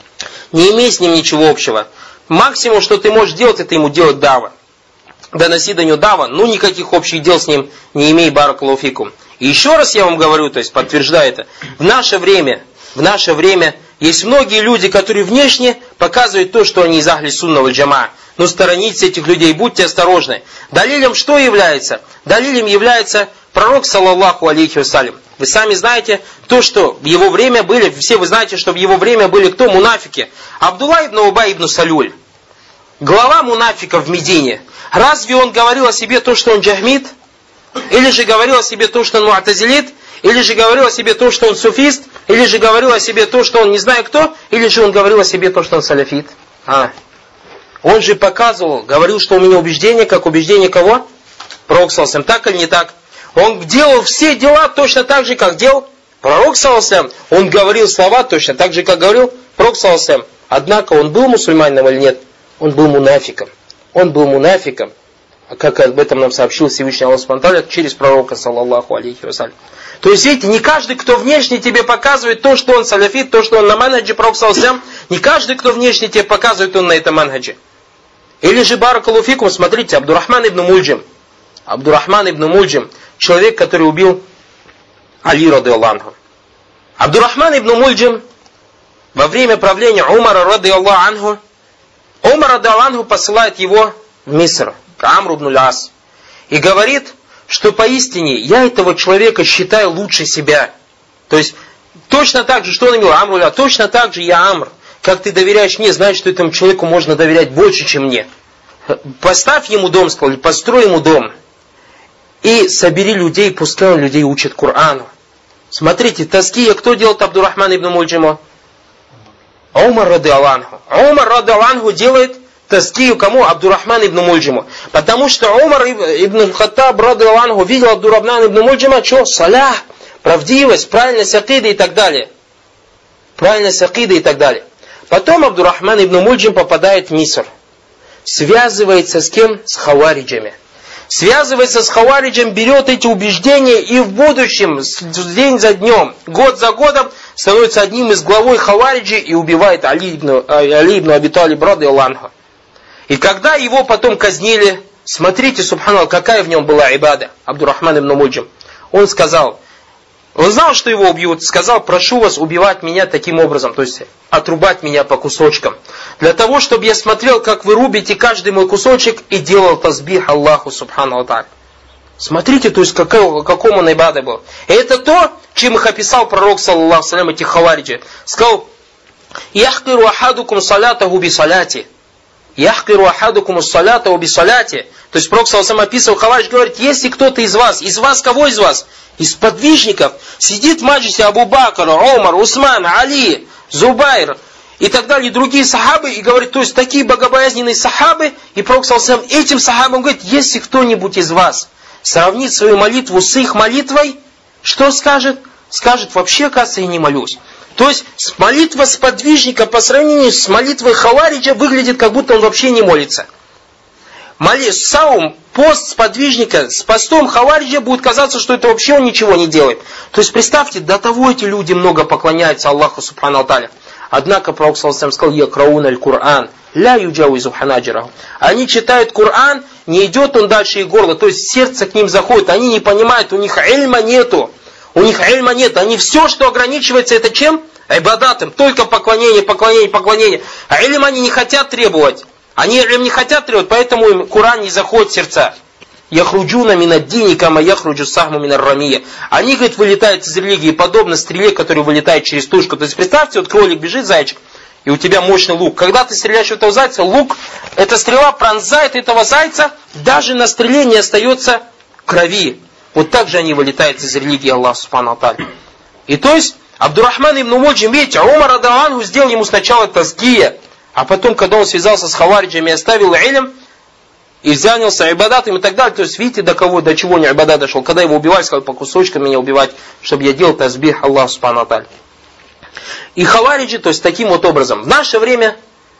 Не имей с ним ничего общего. Максимум, что ты можешь делать, это ему делать дава. Доноси до него дава, ну никаких общих дел с ним не имей, баракаллаху фикум. И еще раз я вам говорю, то есть подтверждаю это, в наше время, в наше время есть многие люди, которые внешне показывают то, что они из ахли сунна валь джамаа. Но сторонитесь этих людей, будьте осторожны. Далилем что является? Далилем является пророк саллаллаху алейхи ва саллям. Вы сами знаете то, что в его время были, все вы знаете, что в его время были кто? Мунафики. Абдулла ибн Убай ибн Салюль, глава мунафиков в Медине. Разве он говорил о себе то, что он джахмид? Или же говорил о себе то, что он муатазилит? Или же говорил о себе то, что он суфист? Или же говорил о себе то, что он не знаю кто? Или же он говорил о себе то, что он салафит? А. Он же показывал, говорил, что у меня убеждение, как убеждение кого? Пророк саллаллаху алейхи ва саллям. Так или не так? Он делал все дела точно так же, как делал пророк саллаллаху алейхи ва саллям. Он говорил слова точно так же, как говорил пророк саллаллаху алейхи ва саллям. Однако он был мусульманином или нет? Он был мунафиком. Он был мунафиком, как об этом нам сообщил Всевышний Аллах субхану ва тааля через пророка саллаллаху алейхи ва саллям. То есть, видите, не каждый, кто внешне тебе показывает то, что он салафит, то, что он на манхаджи пророка саллаллаху алейхи ва саллям, не каждый, кто внешне тебе показывает, он на этом манхаджи. Или же баракаллаху фикум, смотрите, Абдуррахман ибн Мульджим. Абдуррахман ибн Мульджим, человек, который убил Али радийаллаху анху. Абдуррахман ибн Мульджим во время правления Умара радийаллаху анху, Умар радийаллаху анху посылает его в Миср, к Амру ибн аль-Ас, и говорит, что поистине я этого человека считаю лучше себя. То есть, точно так же, что он имел, Амру аль-Ас, точно так же я Амр. Как ты доверяешь мне, знаешь, что этому человеку можно доверять больше, чем мне. Поставь ему дом, сказал, построй ему дом. И собери людей, пускай он людей учит Корану. Смотрите, таския, кто делает Абдуррахман ибн Мульджиму? Умар радийаллаху анху. Умар радийаллаху анху делает таскию кому? Абдуррахман ибн Мульджиму. Потому что Умар ибн Хаттаб радийаллаху анху видел Абдуррахман ибн Мульджима, что? Салях, правдивость, правильность акиды и так далее. Правильность акиды и так далее. Потом Абдуррахман ибн Мульджим попадает в Миср. Связывается с кем? С хавариджами. Связывается с хавариджем, берет эти убеждения и в будущем, день за днем, год за годом, становится одним из главой хавариджи и убивает Али ибн, Али ибн Аби Талиб радийаллаху анху. И когда его потом казнили, смотрите, субханаллах, какая в нем была ибада, Абдуррахман ибн Мульджим. Он сказал, он знал, что его убьют, сказал, прошу вас убивать меня таким образом, то есть отрубать меня по кусочкам. Для того, чтобы я смотрел, как вы рубите каждый мой кусочек и делал тазбих Аллаху субхану ва тааля. Смотрите, то есть какой, какому он ибада был. И это то, чем их описал пророк саллаллаху алейхи ва саллям, этих хавариджи. Сказал, яхкиру ахадукум салятаху би саляти. яхкиру ахадукум ус-салята уби саляти. То есть Пророк саллаллаху алейхи ва саллям описывал, Хаваридж говорит, если кто-то из вас, из вас кого из вас? Из подвижников сидит в маджлисе Абу Бакр, Умар, Усман, Али, Зубайр и так далее, и другие сахабы, и говорит, то есть такие богобоязненные сахабы, и Пророк саллаллаху алейхи ва саллям этим сахабам говорит, если кто-нибудь из вас сравнит свою молитву с их молитвой, что скажет? Скажет, вообще, оказывается, я не молюсь. То есть молитва сподвижника по сравнению с молитвой Хавариджа выглядит, как будто он вообще не молится. Моли, саум, пост сподвижника с постом Хавариджа будет казаться, что это вообще он ничего не делает. То есть представьте, до того эти люди много поклоняются Аллаху субхану тааля. Однако Пророк саллаллаху алейхи ва саллям сказал, якраун аль-Кур'ан, ля юджауизу ханаджираху. Они читают Коран, не идет он дальше их горла, то есть сердце к ним заходит, они не понимают, у них ильма нету. У них ильма нет, они все, что ограничивается, это чем? Айбадатом, только поклонение, поклонение, поклонение. А ильм они не хотят требовать. Они ильм не хотят требовать, поэтому им Коран не заходит в сердца. Яхруджуна минаддини кама яхруджу сахму минар рамия. Они, говорит, вылетают из религии, подобно стреле, которая вылетает через тушку. То есть представьте, вот кролик бежит, зайчик, и у тебя мощный лук. Когда ты стреляешь в этого зайца, лук, эта стрела пронзает этого зайца, даже на стреле не остается крови. Вот так же они вылетают из религии Аллаха субхану тааля. И то есть, Абдуррахман ибн Мульджим, видите, Умар радхиаллаху анху сделал ему сначала тазкия, а потом, когда он связался с хавариджами, оставил илм, и занялся ибадатом и так далее. То есть, видите, до кого, до чего не ибадат дошел. Когда его убивали, сказал, по кусочкам меня убивать, чтобы я делал тазбих Аллаху субхану тааля. И хавариджи, то есть, таким вот образом. В наше время,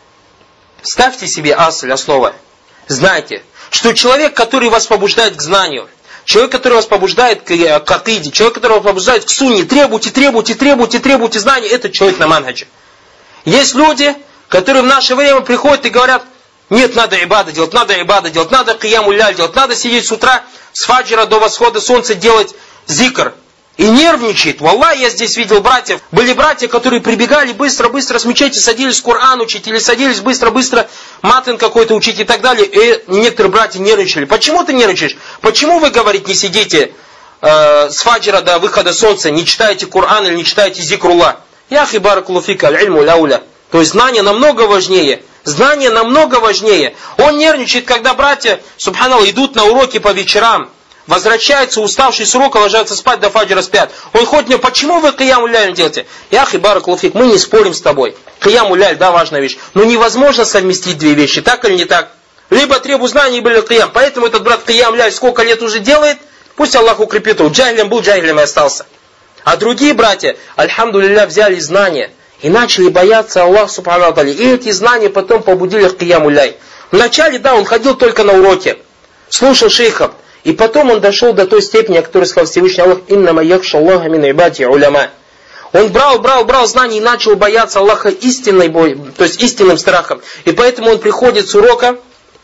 ставьте себе асль, основа. Знайте, что человек, который вас побуждает к знанию, человек, который вас побуждает к акиде, человек, который вас побуждает к сунне, требуйте, требуйте, требуйте, требуйте знаний, это человек на манхаджи. Есть люди, которые в наше время приходят и говорят, нет, надо ибада делать, надо ибада делать, надо кияму ляль делать, надо сидеть с утра с фаджира до восхода солнца делать зикр. И нервничает. Валлахи, я здесь видел братьев. Были братья, которые прибегали быстро-быстро с мечети, садились Коран учить, или садились быстро-быстро матын какой-то учить и так далее. И некоторые братья нервничали. Почему ты нервничаешь? Почему вы, говорит, не сидите э, с фаджира до выхода солнца, не читаете Коран или не читаете зикруллах? Яхи баракулуфика, аль-ильму ляуля. То есть знание намного важнее. Знание намного важнее. Он нервничает, когда братья, субханаллах, идут на уроки по вечерам. Возвращаются, уставшие с урока, ложатся спать, до фаджира спят. Он ходит мне, почему вы кияму ляль делаете? Яхи баракулуфик, мы не спорим с тобой. Кияму ляль, да, важная вещь. Но невозможно совместить две вещи, так или не так? Либо требу знаний, либо киям. Поэтому этот брат киям ляль сколько лет уже делает, пусть Аллах укрепит его. Джахилем был, джахилем и остался. А другие братья, альхамдулилля, взяли знания и начали бояться Аллаха субхану тааля. И эти знания потом побудили к кияму ляль. Вначале, да, он ходил только на уроки, слушал шейхов. И потом он дошел до той степени, о которой сказал Всевышний Аллах, «Иннама якша Аллаха мин ибади уляма». Он брал, брал, брал знания и начал бояться Аллаха истинной бой, то есть истинным страхом. И поэтому он приходит с урока,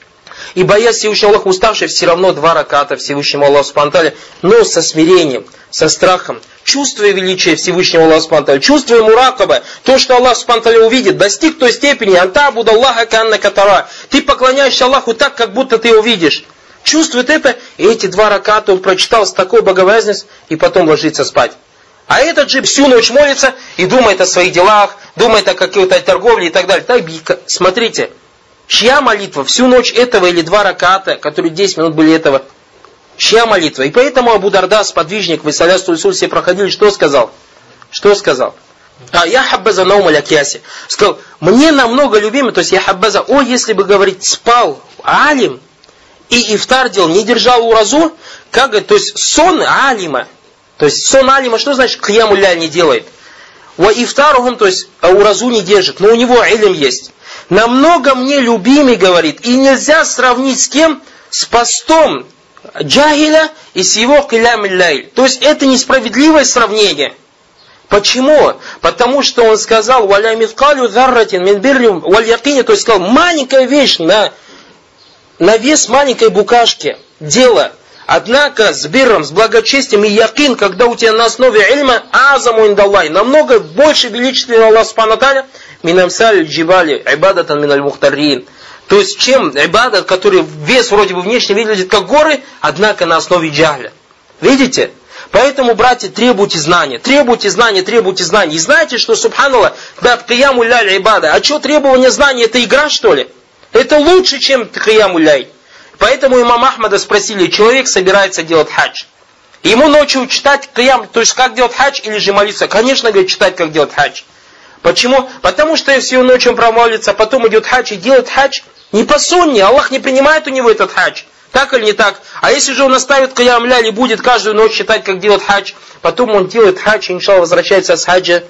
и боясь Всевышнего Аллаха, уставший, все равно два раката Всевышнему Аллаху субхану тааля, но со смирением, со страхом, чувствуя величие Всевышнего Аллаха субхану тааля, чувствуя муракаба, то, что Аллах субхану тааля увидит, достиг той степени, «Анта абуд Аллаха канна катара». Ты поклоняешься Аллаху так, как будто ты его видишь. Чувствует это, и эти два раката он прочитал с такой богобоязненностью, и потом ложится спать. А этот же всю ночь молится и думает о своих делах, думает о какой-то торговле и так далее. Так, смотрите, чья молитва всю ночь этого или два раката, которые десять минут были этого, чья молитва? И поэтому Абу Дарда, сподвижник, вы салясту Исуль все проходили, что сказал? Что сказал? А я хаббаза наум аль-акьяси. Сказал, мне намного любимый, то есть я хаббаза, о, если бы, говорить, спал алим, и ифтар делал, не держал уразу, как говорит, то есть сон алима. То есть сон алима, что значит кияму ляль не делает? Ва ифтарухум, то есть уразу не держит, но у него илм есть. Намного мне любимый, говорит, и нельзя сравнить с кем? С постом джахиля и с его кияму ляль. То есть это несправедливое сравнение. Почему? Потому что он сказал, валя мithqалю дharратин мин бирри валь якини, то есть сказал, маленькая вещь на на вес маленькой букашки дело. Однако с бирром, с благочестием и якин, когда у тебя на основе ильма азаму индаллай, намного больше величественного Аллаха субхану тааля, минамсаль джибали, ибадатан миналь мухтаррин. То есть чем ибадат, который вес вроде бы внешне выглядит как горы, однако на основе джахля. Видите? Поэтому, братья, требуйте знания, требуйте знания, требуйте знания. И знаете, что, субханаллах, да, кияму ляль ибада, а что требование знания, это игра, что ли? Это лучше, чем киямуль-ляль. Поэтому имама Ахмада спросили, человек собирается делать хадж. Ему ночью читать киям, то есть как делать хадж или же молиться? Конечно, говорит, читать, как делать хадж. Почему? Потому что если он ночью промолится, а потом идет хадж и делает хадж, не по сунне, Аллах не принимает у него этот хадж. Так или не так? А если же он оставит киям-ляль и будет каждую ночь читать, как делать хадж, потом он делает хадж, и иншаллах возвращается с хаджа,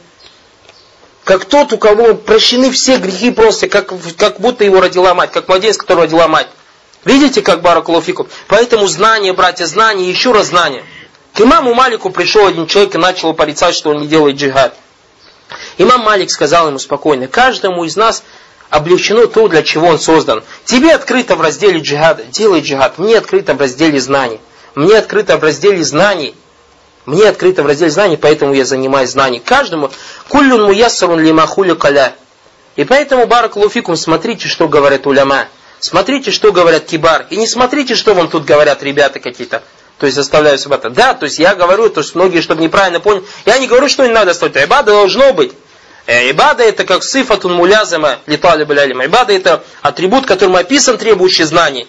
как тот, у кого прощены все грехи просто, как, как будто его родила мать, как младенец, которого родила мать. Видите, как баракаллаху фикум? Поэтому знание, братья, знание, еще раз знание. К имаму Малику пришел один человек и начал порицать, что он не делает джихад. Имам Малик сказал ему спокойно: каждому из нас облегчено то, для чего он создан. Тебе открыто в разделе джихада, делай джихад. Мне открыто в разделе знаний. Мне открыто в разделе знаний. Мне открыто в разделе знаний, поэтому я занимаюсь знанием. Каждому куллюн муяссарун лима хулика ля. И поэтому, баракаллаху фикум, смотрите, что говорят уляма. Смотрите, что говорят кибар. И не смотрите, что вам тут говорят ребята какие-то. То есть заставляю себя. Да, то есть я говорю, то есть многие, чтобы неправильно поняли, я не говорю, что не надо строить. Ибада должно быть. Ибада это как сифатун мулязама литали балялим. Ибада это атрибут, которым описан требующий знаний.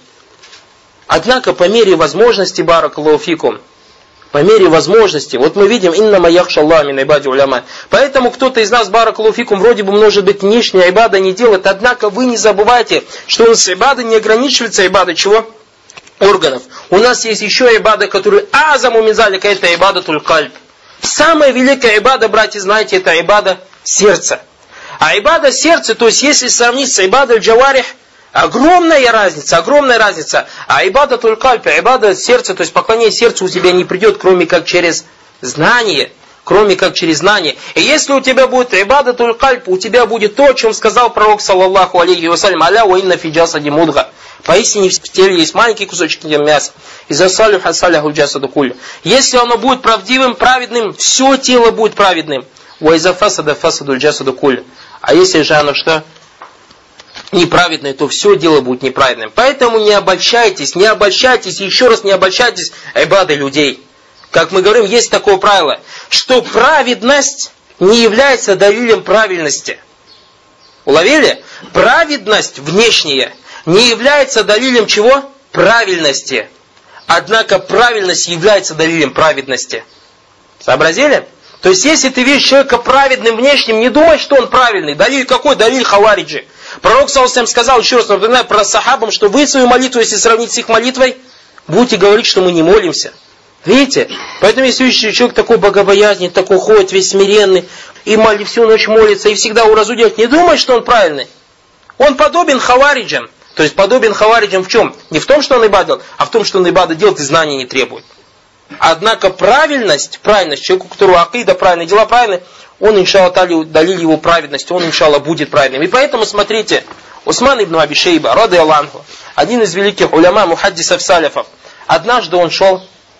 Однако по мере возможности, баракаллаху фикум, по мере возможности, вот мы видим, иннама яхшаллах мин ибади уляма. Поэтому кто-то из нас, баракаллаху фикум, вроде бы может быть внешняя ибада не делает, однако вы не забывайте, что у нас ибада не ограничивается ибадой чего? Органов. У нас есть еще ибада, который азаму минзалика, это ибада туль-кальб. Самая великая ибада, братья, знаете, это ибада сердца. А ибада сердца, то есть если сравнить с ибадой джаварих, огромная разница, огромная разница. А ибада туль-кальб, ибада сердца, то есть поклонение сердцу у тебя не придет, кроме как через знание. Кроме как через знание. И если у тебя будет ибада туль-кальб, у тебя будет то, о чем сказал пророк, саллаллаху алейхи вассалям, аля ва инна фи джасади мудга. Поистине в теле есть маленький кусочек мяса. Из-за салюха саляху джасаду кулю. Если оно будет правдивым, праведным, все тело будет праведным. Ва иза фасада фасаду джасаду кулю. А если же оно что? Неправедное, то все дело будет неправедным. Поэтому не обольщайтесь, не обольщайтесь, еще раз не обольщайтесь ибадой людей. Как мы говорим, есть такое правило, что праведность не является далилем правильности. Уловили? Праведность внешняя не является далилем чего? Правильности. Однако правильность является далилем праведности. Сообразили? То есть, если ты видишь человека праведным внешним, не думай, что он правильный. Далиль какой? Далиль хавариджи. Пророк саллаллаху сказал, еще раз напоминаю про сахабам, что вы свою молитву, если сравнить с их молитвой, будете говорить, что мы не молимся. Видите? Поэтому, если видите, человек такой богобоязненный, такой ходит, весь смиренный, и моли, всю ночь молится, и всегда уразу делает, не думай, что он правильный. Он подобен хавариджам. То есть подобен хавариджам в чем? Не в том, что он ибада делает, а в том, что он ибада делает и знания не требует. Однако правильность, правильность, человеку, у которого акида правильные, дела правильные, он, иншаллах, далили его праведность, он, иншаллах, будет праведным. И поэтому, смотрите, Усман ибн Аби Шейба, рады Аллаху, один из великих уляма, мухаддисов саляфов, однажды он шел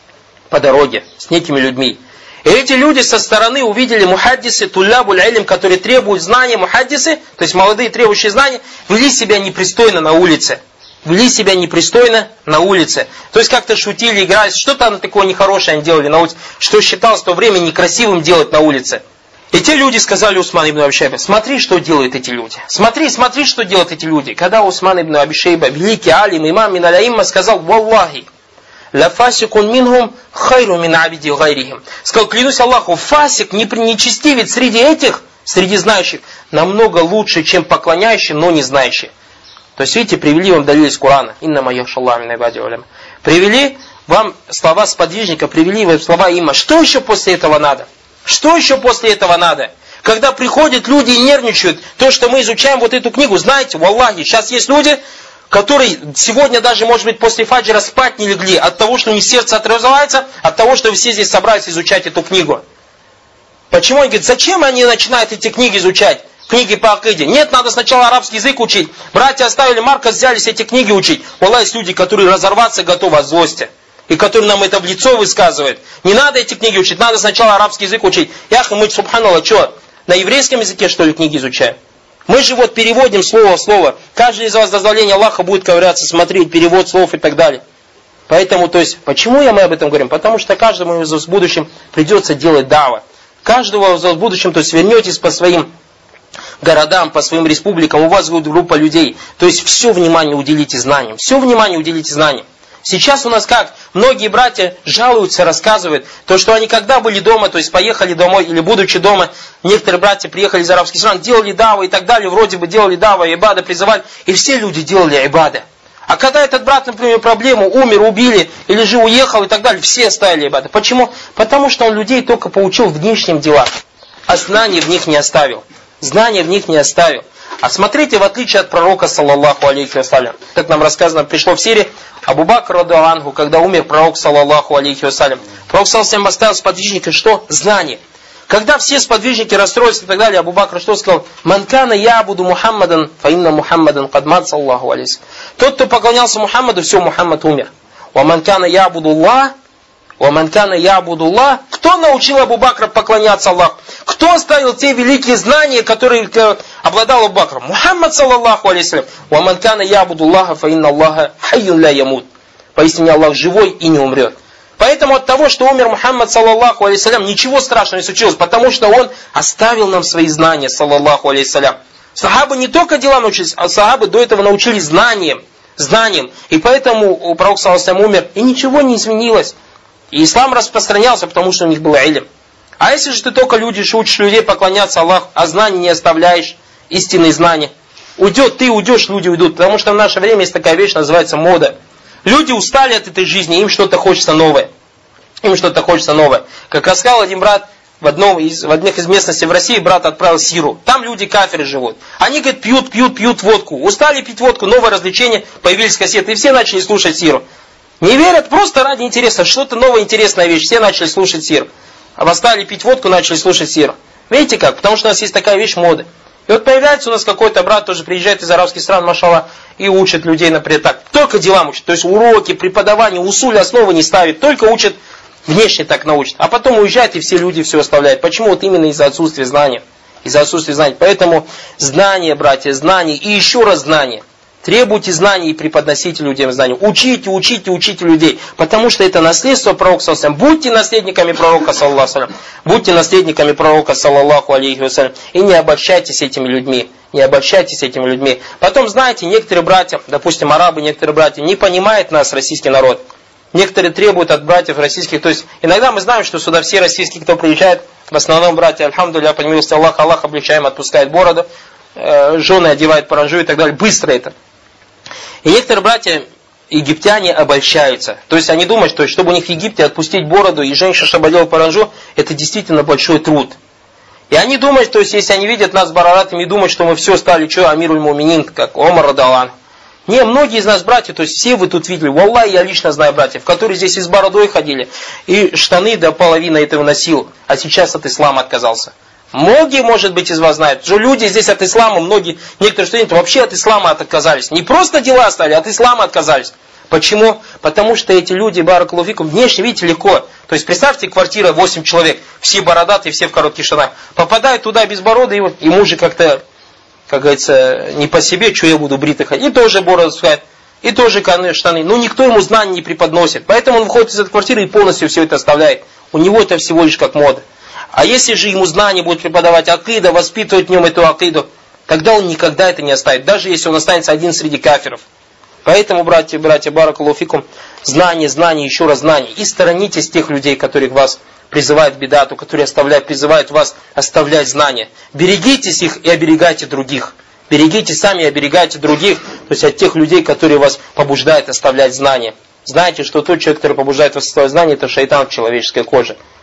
по дороге с некими людьми. И эти люди со стороны увидели мухаддисы, туллябуль илм, которые требуют знания, мухаддисы, то есть молодые требующие знания, вели себя непристойно на улице. Вели себя непристойно на улице. То есть как-то шутили, играли, что-то такое нехорошее они делали на улице, что считалось в то время некрасивым делать на улице. И те люди сказали Усман ибн Аби Шейба: смотри, что делают эти люди. Смотри, смотри, что делают эти люди. Когда Усман ибн Аби Шейба, великий алим, имам мин аль-аимма, сказал: валлахи, ла фасикун минхум хайру мин абиди гайрихим. Сказал: клянусь Аллаху, фасик, нечестивец среди этих, среди знающих, намного лучше, чем поклоняющий, но не знающий. То есть, видите, привели вам далиль из Корана. Иннама яхшаллах мин ибади уляма. Привели вам слова сподвижника, привели вам слова има. Что еще после этого надо? Что еще после этого надо? Когда приходят люди и нервничают, то, что мы изучаем вот эту книгу, знаете, валлахи, сейчас есть люди, которые сегодня даже, может быть, после фаджра спать не легли от того, что у них сердце отрывается, от того, что все здесь собрались изучать эту книгу. Почему? Они говорят, зачем они начинают эти книги изучать? Книги по акиде. Нет, надо сначала арабский язык учить. Братья оставили Маркос, взялись эти книги учить. Валлахи, есть люди, которые разорваться готовы от злости. И которые нам это в лицо высказывают. Не надо эти книги учить, надо сначала арабский язык учить. Ях, мы, субханаллах, что, на еврейском языке, что ли, книги изучаем? Мы же вот переводим слово в слово. Каждый из вас, дозволения Аллаха, будет ковыряться, смотреть перевод слов и так далее. Поэтому, то есть, почему я мы об этом говорим? Потому что каждому из вас в будущем придется делать дава. Каждого из вас в будущем, то есть, вернетесь по своим городам, по своим республикам, у вас будет группа людей. То есть все внимание уделите знаниям. Все внимание уделите знаниям. Сейчас у нас как? Многие братья жалуются, рассказывают, то, что они когда были дома, то есть поехали домой, или будучи дома, некоторые братья приехали из арабских стран, делали давы и так далее, вроде бы делали давы, ибады, призывали, и все люди делали ибады. А когда этот брат, например, проблему, умер, убили, или же уехал и так далее, все оставили ибады. Почему? Потому что он людей только поучил внешним делам, а знаний в них не оставил. Знания в них не оставил. А смотрите, в отличие от пророка, саллаллаху алейхи вассалям, как нам рассказано, пришло в сире, Абу Бакр радиаллаху анху, когда умер пророк, саллаллаху алейхи вассалям, пророк саллаллаху алейхи вассалям оставил сподвижника что? Знание. Когда все сподвижники расстроились и так далее, Абу Бакр что сказал? «Ман кана ябуду Мухаммадан, фа инна Мухаммадан кад мат, саллаллаху алейхи». Тот, кто поклонялся Мухаммаду, все, Мухаммад умер. «Ва ман кана ябуду Аллах, ва ман кана ябуду Аллах». Кто научил Абу Бакра поклоняться Аллаху? Кто оставил те великие знания, которые обладал Абу Бакр? Мухаммад, саллаллаху алейхи вассалям. «Ва ман кана ябуду Аллаха, фа инна Аллаха хайюн ля ямут». Поистине Аллах живой и не умрет. Поэтому от того, что умер Мухаммад, саллаллаху алейхи вассалям, ничего страшного не случилось, потому что он оставил нам свои знания, саллаллаху алейхи вассалям. Сахабы не только дела научились, а сахабы до этого научились знанием. Знанием. И поэтому пророк, саллаллаху алейхи вассалям, умер, и ничего не изменилось. И ислам распространялся, потому что у них был илм. А если же ты только людишь, учишь людей поклоняться Аллаху, а знаний не оставляешь, истинные знания, уйдет, ты уйдешь, люди уйдут. Потому что в наше время есть такая вещь, называется мода. Люди устали от этой жизни, им что-то хочется новое. Им что-то хочется новое. Как рассказал один брат, в, одном из, в одних из местностей в России брат отправил сиру. Там люди кафиры живут. Они, говорят, пьют, пьют, пьют водку. Устали пить водку, новое развлечение, появились кассеты, и все начали слушать сиру. Не верят, просто ради интереса, что-то новое, интересная вещь. Все начали слушать сиру. А стали пить водку, начали слушать сиру. Видите как? Потому что у нас есть такая вещь моды. И вот появляется у нас какой-то брат, тоже приезжает из арабских стран, машаллах, и учит людей, например, так. Только делам учит. То есть уроки, преподавание, усуль, основы не ставит. Только учит, внешне так научит. А потом уезжает, и все люди все оставляют. Почему? Вот именно из-за отсутствия знания. Из-за отсутствия знаний. Поэтому знания, братья, знания и еще раз знания. Требуйте знаний и преподносите людям знания. Учите, учите, учите людей. Потому что это наследство пророка, саллаллаху алейхи вассалям. Будьте наследниками пророка, саллаллаху алейхи вассалям. Будьте наследниками пророка, саллаллаху алейхи вассалям. И не обольщайтесь этими людьми. Не обольщайтесь этими людьми. Потом, знаете, некоторые братья, допустим, арабы, некоторые братья, не понимают нас, российский народ. Некоторые требуют от братьев российских. То есть, иногда мы знаем, что сюда все российские, кто приезжает, в основном братья, альхамдулилля, по милости Аллаха, Аллах облегчаем, отпускает бороду, э, жены одевают паранджу и так далее. Быстро это. И некоторые братья, египтяне, обольщаются. То есть они думают, что чтобы у них в Египте отпустить бороду и женщина, чтобы одела паранджу, это действительно большой труд. И они думают, то есть если они видят нас бараратами и думают, что мы все стали, что, амируль муминин, как Омар радалан. Не, многие из нас братья, то есть все вы тут видели, валлахи, я лично знаю братьев, которые здесь и с бородой ходили, и штаны до половины этого носил, а сейчас от ислама отказался. Многие, может быть, из вас знают, что люди здесь от ислама, многие, некоторые студенты вообще от ислама отказались. Не просто дела стали, от ислама отказались. Почему? Потому что эти люди, баракаллаху фикум, внешне, видите, легко. То есть представьте, квартира восемь человек, все бородатые, все в коротких штанах. Попадают туда без бороды, и вот ему же как-то, как говорится, не по себе, что я буду бритый ходить. И тоже бороду спускает, и тоже штаны. Но никто ему знаний не преподносит. Поэтому он выходит из этой квартиры и полностью все это оставляет. У него это всего лишь как мода. А если же ему знания будут преподавать акида, воспитывать в нем эту акиду, тогда он никогда это не оставит, даже если он останется один среди кафиров. Поэтому, братья, братья, баракаллаху фикум, знание, знание, еще раз знание. И сторонитесь тех людей, которые вас призывают к бидату, которые оставляют, призывают вас оставлять знания. Берегитесь их и оберегайте других. Берегите сами и оберегайте других, то есть от тех людей, которые вас побуждают оставлять знания. Знаете, что тот человек, который побуждает вас оставлять знания, это шайтан в человеческой коже.